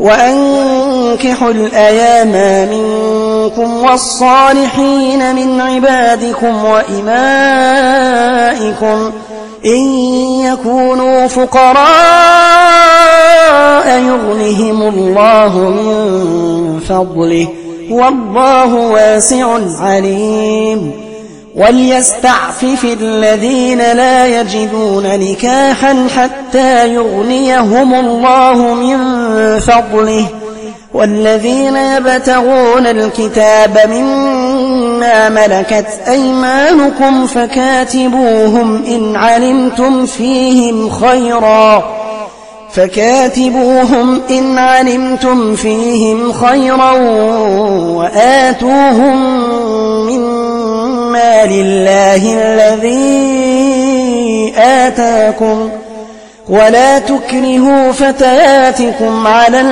وأنكحوا الأيام منكم والصالحين من عبادكم وإمائكم إن يكونوا فقراء يغنهم الله من فضله والله واسع عليم وليستعفف الذين لا يجدون نكاحا حتى يغنيهم الله من فضله والذين يبتغون الكتاب مما ملكت أيمانكم فكاتبوهم إن علمتم فيهم خيرا وآتوهم مما لله الذي آتاكم ولا تكرهوا فتياتكم على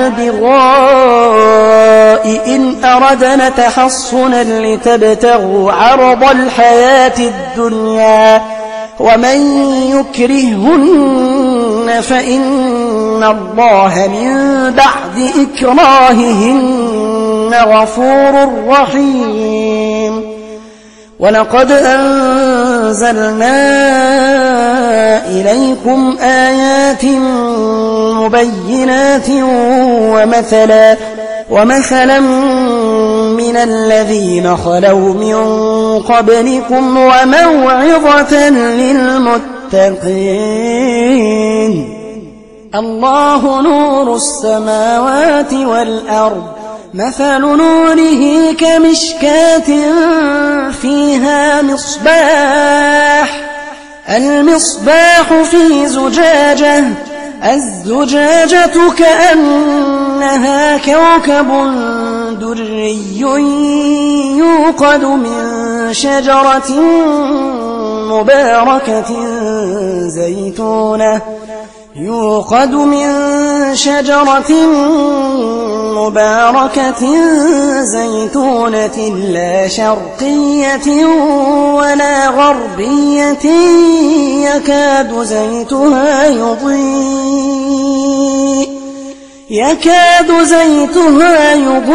البغاء إن أردنا تحصنا لتبتغوا عرض الحياة الدنيا ومن يكرهن فإن الله من بعد إكراههن غفور رحيم ولقد أنزلنا إليكم آيات مبينات ومثلا من الذين خلوا من قبلكم وموعظة للمتقين الله نور السماوات والأرض مثل نوره كمشكاة فيها المصباح في زجاجة الزجاجة كأنها كوكب دري يوقد من شجرة مباركة زيتونة لا شرقية ولا غربية يكاد زيتها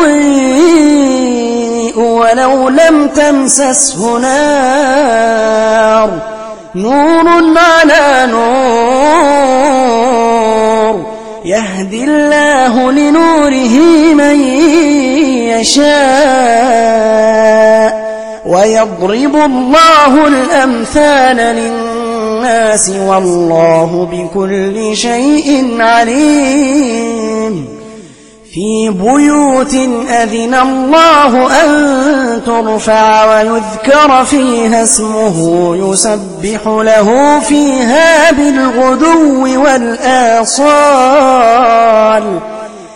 يضيء ولو لم تمسسه نار نور على نور يهدي الله لنوره من يشاء ويضرب الله الأمثال للناس والله بكل شيء عليم في بيوت أذن الله أن ترفع ويذكر فيها اسمه يسبح له فيها بالغدو والآصال